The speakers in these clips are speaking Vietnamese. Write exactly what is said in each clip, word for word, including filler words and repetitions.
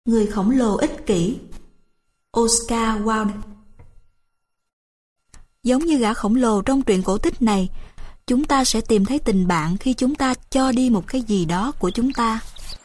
Người khổng lồ ích kỷ. Oscar Wilde. Giống như gã khổng lồ trong truyện cổ tích này, chúng ta sẽ tìm thấy tình bạn khi chúng ta cho đi một cái gì đó của chúng ta.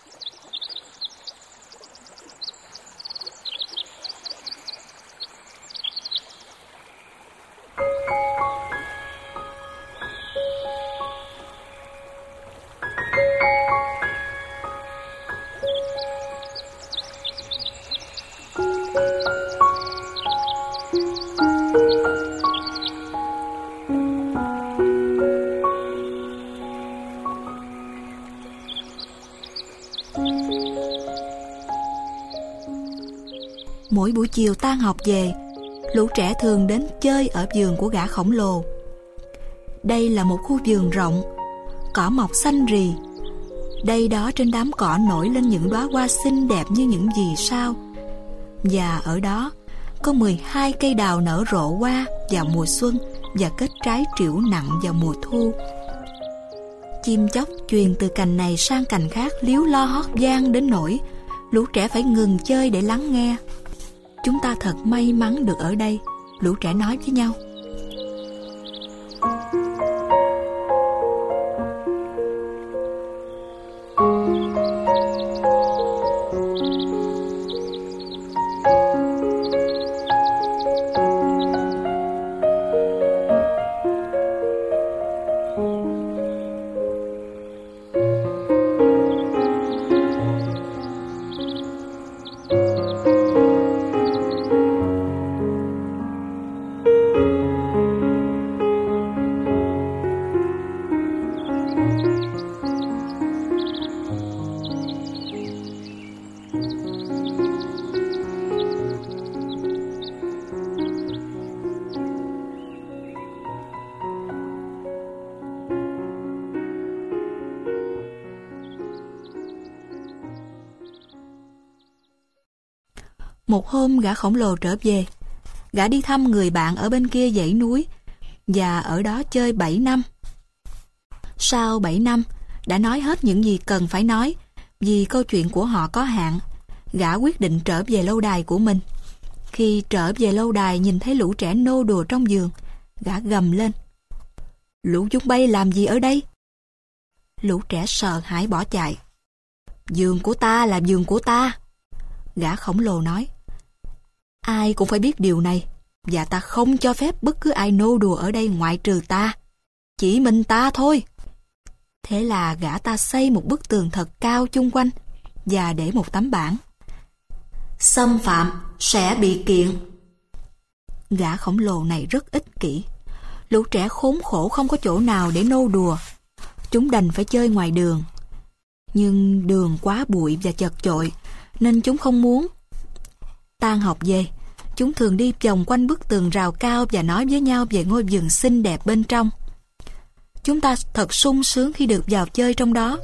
Mỗi buổi chiều tan học về, lũ trẻ thường đến chơi ở vườn của gã khổng lồ. Đây là một khu vườn rộng, cỏ mọc xanh rì. Đây đó trên đám cỏ nổi lên những đóa hoa xinh đẹp như những vì sao. Và ở đó có mười hai cây đào nở rộ hoa vào mùa xuân và kết trái trĩu nặng vào mùa thu. Chim chóc truyền từ cành này sang cành khác líu lo hót vang đến nỗi lũ trẻ phải ngừng chơi để lắng nghe. Chúng ta thật may mắn được ở đây, lũ trẻ nói với nhau. Một hôm gã khổng lồ trở về. Gã đi thăm người bạn ở bên kia dãy núi và ở đó chơi bảy năm. Sau bảy năm, đã nói hết những gì cần phải nói vì câu chuyện của họ có hạn. Gã quyết định trở về lâu đài của mình. Khi trở về lâu đài nhìn thấy lũ trẻ nô đùa trong vườn, gã gầm lên: "Lũ chúng bay làm gì ở đây?" Lũ trẻ sợ hãi bỏ chạy. "Vườn của ta là vườn của ta," gã khổng lồ nói. "Ai cũng phải biết điều này, và ta không cho phép bất cứ ai nô đùa ở đây ngoại trừ ta. Chỉ mình ta thôi." Thế là gã ta xây một bức tường thật cao chung quanh và để một tấm bảng: "Xâm phạm sẽ bị kiện." Gã khổng lồ này rất ích kỷ. Lũ trẻ khốn khổ không có chỗ nào để nô đùa. Chúng đành phải chơi ngoài đường. Nhưng đường quá bụi và chật chội nên chúng không muốn. Tan học về, chúng thường đi vòng quanh bức tường rào cao và nói với nhau về ngôi vườn xinh đẹp bên trong. Chúng ta thật sung sướng khi được vào chơi trong đó.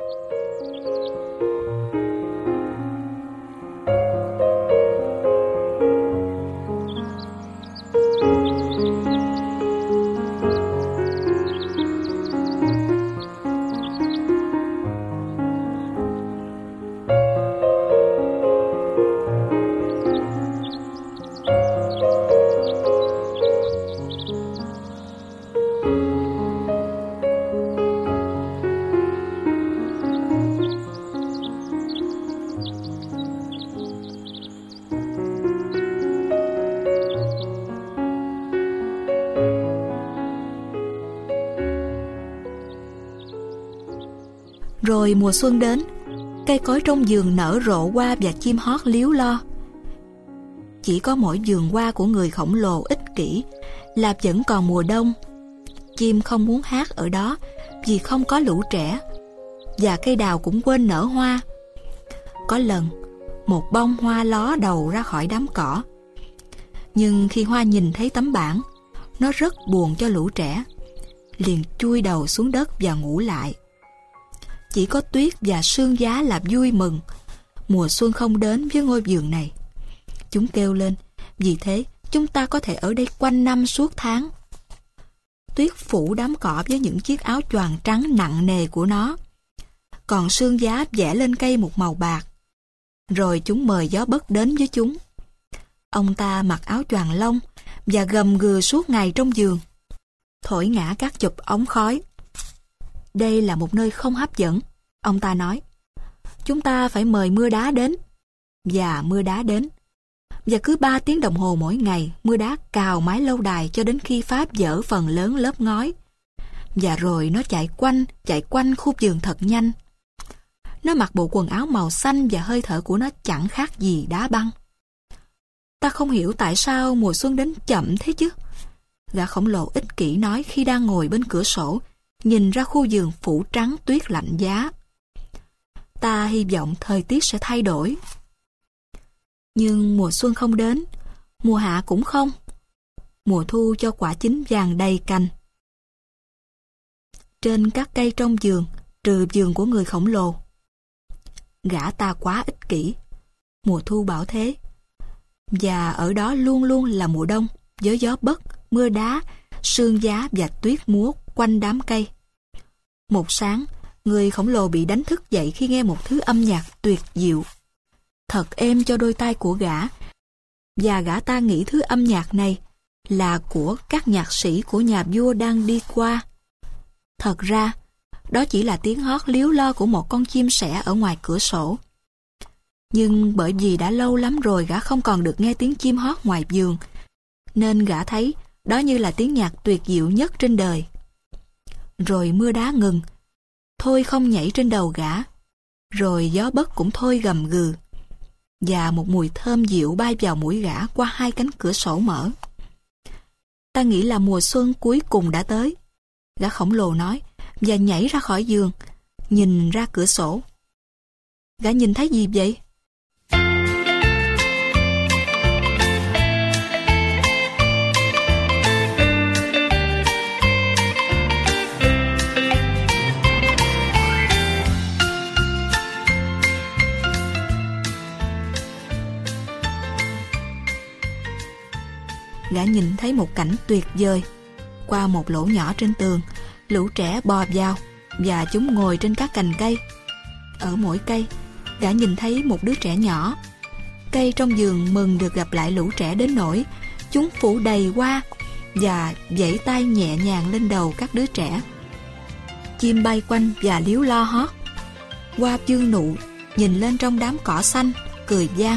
Rồi mùa xuân đến, cây cối trong vườn nở rộ hoa và chim hót líu lo. Chỉ có mỗi vườn hoa của người khổng lồ ích kỷ là vẫn còn mùa đông. Chim không muốn hát ở đó vì không có lũ trẻ, và cây đào cũng quên nở hoa. Có lần, một bông hoa ló đầu ra khỏi đám cỏ. Nhưng khi hoa nhìn thấy tấm bảng, nó rất buồn cho lũ trẻ, liền chui đầu xuống đất và ngủ lại. Chỉ có tuyết và sương giá là vui mừng. Mùa xuân không đến với ngôi vườn này. Chúng kêu lên, vì thế chúng ta có thể ở đây quanh năm suốt tháng. Tuyết phủ đám cỏ với những chiếc áo choàng trắng nặng nề của nó. Còn sương giá vẽ lên cây một màu bạc. rồi chúng mời gió bấc đến với chúng. Ông ta mặc áo choàng lông và gầm gừ suốt ngày trong giường, thổi ngã các chùp ống khói. Đây là một nơi không hấp dẫn, ông ta nói. Chúng ta phải mời mưa đá đến. Và mưa đá đến. Và cứ ba tiếng đồng hồ mỗi ngày, mưa đá cào mái lâu đài cho đến khi phá vỡ phần lớn lớp ngói. Và rồi nó chạy quanh, chạy quanh khu vườn thật nhanh. Nó mặc bộ quần áo màu xanh và hơi thở của nó chẳng khác gì đá băng. Ta không hiểu tại sao mùa xuân đến chậm thế chứ. Gã khổng lồ ích kỷ nói khi đang ngồi bên cửa sổ, nhìn ra khu vườn phủ trắng tuyết lạnh giá. Ta hy vọng thời tiết sẽ thay đổi. Nhưng mùa xuân không đến, mùa hạ cũng không. Mùa thu cho quả chín vàng đầy cành. Trên các cây trong vườn, trừ vườn của người khổng lồ. Gã ta quá ích kỷ. Mùa thu bão thế. Và ở đó luôn luôn là mùa đông, với gió bấc, mưa đá, sương giá và tuyết múa quanh đám cây. Một sáng, người khổng lồ bị đánh thức dậy khi nghe một thứ âm nhạc tuyệt diệu. Thật êm cho đôi tai của gã. Và gã ta nghĩ thứ âm nhạc này là của các nhạc sĩ của nhà vua đang đi qua. Thật ra, đó chỉ là tiếng hót líu lo của một con chim sẻ ở ngoài cửa sổ. Nhưng bởi vì đã lâu lắm rồi gã không còn được nghe tiếng chim hót ngoài vườn, nên gã thấy đó như là tiếng nhạc tuyệt diệu nhất trên đời. Rồi mưa đá ngừng, thôi không nhảy trên đầu gã. Rồi gió bấc cũng thôi gầm gừ. Và một mùi thơm dịu bay vào mũi gã qua hai cánh cửa sổ mở. Ta nghĩ là mùa xuân cuối cùng đã tới, gã khổng lồ nói, và nhảy ra khỏi giường, nhìn ra cửa sổ. Gã nhìn thấy gì vậy? Gã nhìn thấy một cảnh tuyệt vời. Qua một lỗ nhỏ trên tường, lũ trẻ bò vào và chúng ngồi trên các cành cây. Ở mỗi cây, gã nhìn thấy một đứa trẻ nhỏ. Cây trong vườn mừng được gặp lại lũ trẻ đến nỗi chúng phủ đầy hoa và vẫy tay nhẹ nhàng lên đầu các đứa trẻ. Chim bay quanh và líu lo hót. Hoa dương nụ nhìn lên trong đám cỏ xanh, cười vang.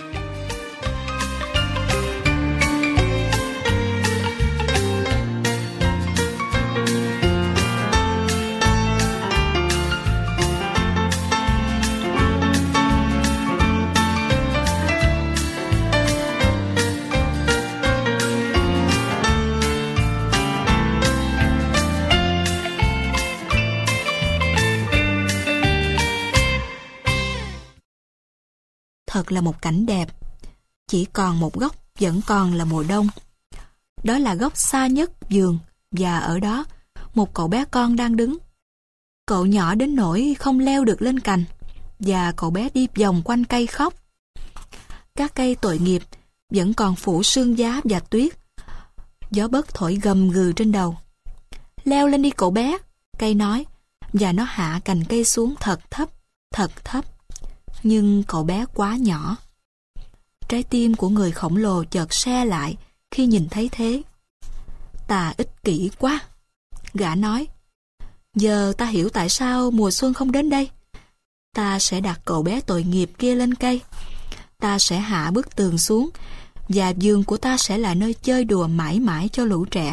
Thật là một cảnh đẹp. Chỉ còn một góc vẫn còn là mùa đông. Đó là góc xa nhất vườn, và ở đó một cậu bé con đang đứng. Cậu nhỏ đến nỗi không leo được lên cành, và cậu bé đi vòng quanh cây khóc. Các cây tội nghiệp vẫn còn phủ sương giá và tuyết. Gió bấc thổi gầm gừ trên đầu. Leo lên đi cậu bé, cây nói, và nó hạ cành cây xuống thật thấp, thật thấp. Nhưng cậu bé quá nhỏ. Trái tim của người khổng lồ chợt se lại khi nhìn thấy thế. Ta ích kỷ quá, gã nói. Giờ ta hiểu tại sao mùa xuân không đến đây. Ta sẽ đặt cậu bé tội nghiệp kia lên cây. Ta sẽ hạ bức tường xuống, và vườn của ta sẽ là nơi chơi đùa mãi mãi cho lũ trẻ.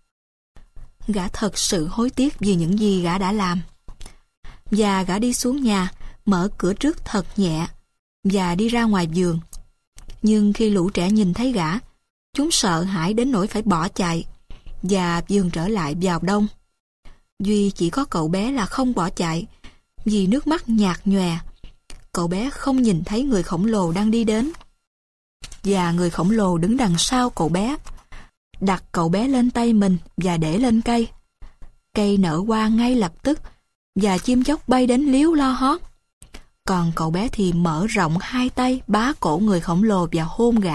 Gã thật sự hối tiếc vì những gì gã đã làm. Và gã đi xuống nhà, mở cửa trước thật nhẹ, và đi ra ngoài vườn. Nhưng khi lũ trẻ nhìn thấy gã, chúng sợ hãi đến nỗi phải bỏ chạy, và vườn trở lại vào đông. Duy chỉ có cậu bé là không bỏ chạy, vì nước mắt nhạt nhòe. Cậu bé không nhìn thấy người khổng lồ đang đi đến. Và người khổng lồ đứng đằng sau cậu bé, đặt cậu bé lên tay mình và để lên cây. Cây nở hoa ngay lập tức, và chim chóc bay đến líu lo hót. Còn cậu bé thì mở rộng hai tay bá cổ người khổng lồ và hôn gã.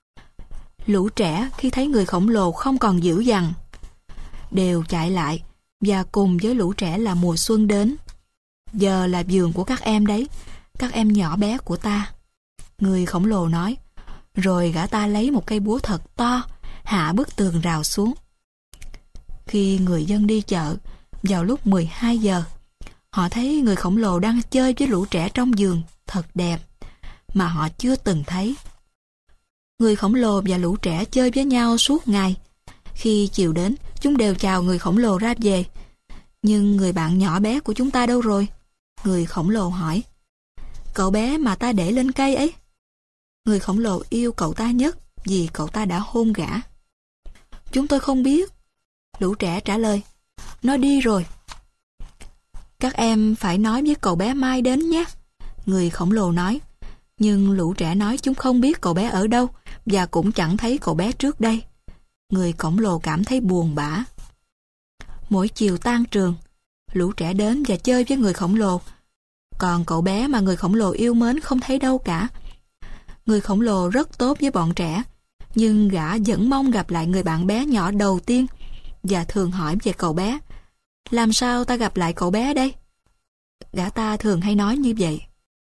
Lũ trẻ khi thấy người khổng lồ không còn dữ dằn, đều chạy lại, và cùng với lũ trẻ là mùa xuân đến. Giờ là vườn của các em đấy, các em nhỏ bé của ta. Người khổng lồ nói. Rồi gã ta lấy một cây búa thật to, hạ bức tường rào xuống. Khi người dân đi chợ, vào lúc mười hai giờ, họ thấy người khổng lồ đang chơi với lũ trẻ trong vườn thật đẹp, mà họ chưa từng thấy. Người khổng lồ và lũ trẻ chơi với nhau suốt ngày. Khi chiều đến, chúng đều chào người khổng lồ ra về. Nhưng người bạn nhỏ bé của chúng ta đâu rồi? Người khổng lồ hỏi. Cậu bé mà ta để lên cây ấy. Người khổng lồ yêu cậu ta nhất vì cậu ta đã hôn gã. Chúng tôi không biết. Lũ trẻ trả lời. Nó đi rồi. Các em phải nói với cậu bé mai đến nhé. Người khổng lồ nói. Nhưng lũ trẻ nói chúng không biết cậu bé ở đâu và cũng chẳng thấy cậu bé trước đây. Người khổng lồ cảm thấy buồn bã. Mỗi chiều tan trường, lũ trẻ đến và chơi với người khổng lồ. Còn cậu bé mà người khổng lồ yêu mến không thấy đâu cả. Người khổng lồ rất tốt với bọn trẻ, nhưng gã vẫn mong gặp lại người bạn bé nhỏ đầu tiên và thường hỏi về cậu bé. Làm sao ta gặp lại cậu bé đây? Gã ta thường hay nói như vậy.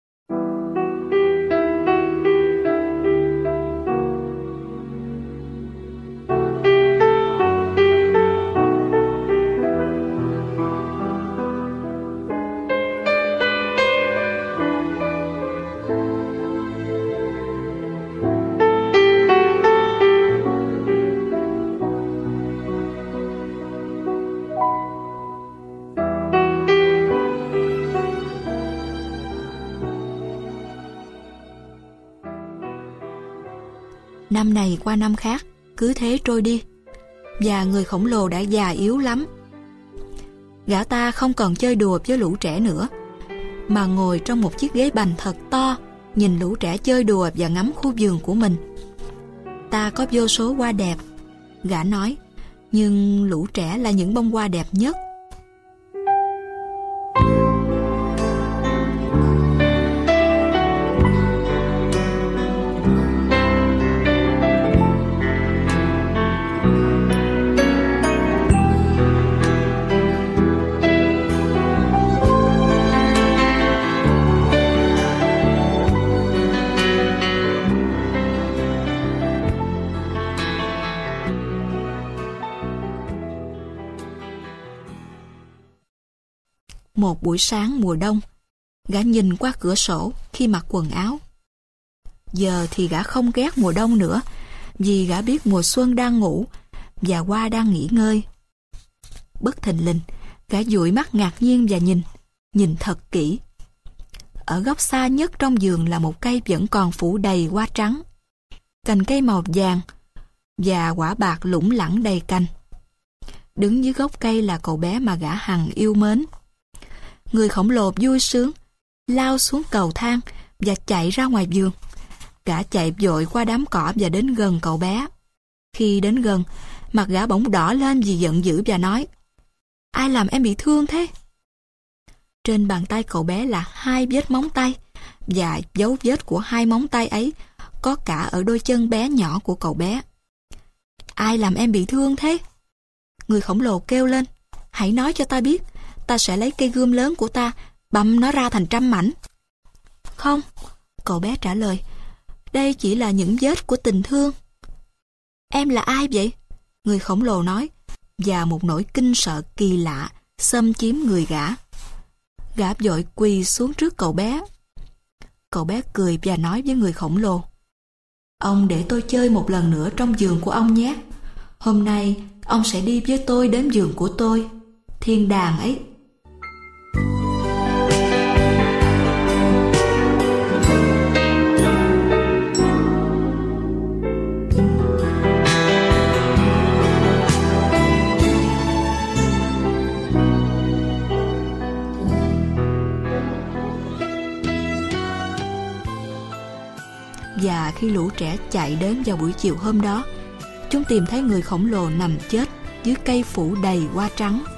Năm này qua năm khác, cứ thế trôi đi. Và người khổng lồ đã già yếu lắm. Gã ta không còn chơi đùa với lũ trẻ nữa, mà ngồi trong một chiếc ghế bành thật to, nhìn lũ trẻ chơi đùa và ngắm khu vườn của mình. Ta có vô số hoa đẹp, gã nói, nhưng lũ trẻ là những bông hoa đẹp nhất. Một buổi sáng mùa đông, gã nhìn qua cửa sổ khi mặc quần áo. Giờ thì gã không ghét mùa đông nữa, vì gã biết mùa xuân đang ngủ và hoa đang nghỉ ngơi. Bất thình lình, gã dụi mắt ngạc nhiên và nhìn, nhìn thật kỹ. Ở góc xa nhất trong vườn là một cây vẫn còn phủ đầy hoa trắng. Cành cây màu vàng và quả bạc lủng lẳng đầy cành. Đứng dưới gốc cây là cậu bé mà gã hằng yêu mến. Người khổng lồ vui sướng, lao xuống cầu thang và chạy ra ngoài vườn. Gã chạy vội qua đám cỏ và đến gần cậu bé. Khi đến gần, mặt gã bỗng đỏ lên vì giận dữ và nói: Ai làm em bị thương thế? Trên bàn tay cậu bé là hai vết móng tay, và dấu vết của hai móng tay ấy có cả ở đôi chân bé nhỏ của cậu bé. Ai làm em bị thương thế? Người khổng lồ kêu lên: Hãy nói cho ta biết, ta sẽ lấy cây gươm lớn của ta băm nó ra thành trăm mảnh. Không, cậu bé trả lời, đây chỉ là những vết của tình thương. Em là ai vậy? Người khổng lồ nói, và một nỗi kinh sợ kỳ lạ xâm chiếm người gã. Gã vội quỳ xuống trước cậu bé. Cậu bé cười và nói với người khổng lồ: Ông để tôi chơi một lần nữa trong vườn của ông nhé. Hôm nay ông sẽ đi với tôi đến vườn của tôi, thiên đàng ấy. Và khi lũ trẻ chạy đến vào buổi chiều hôm đó, chúng tìm thấy người khổng lồ nằm chết dưới cây phủ đầy hoa trắng.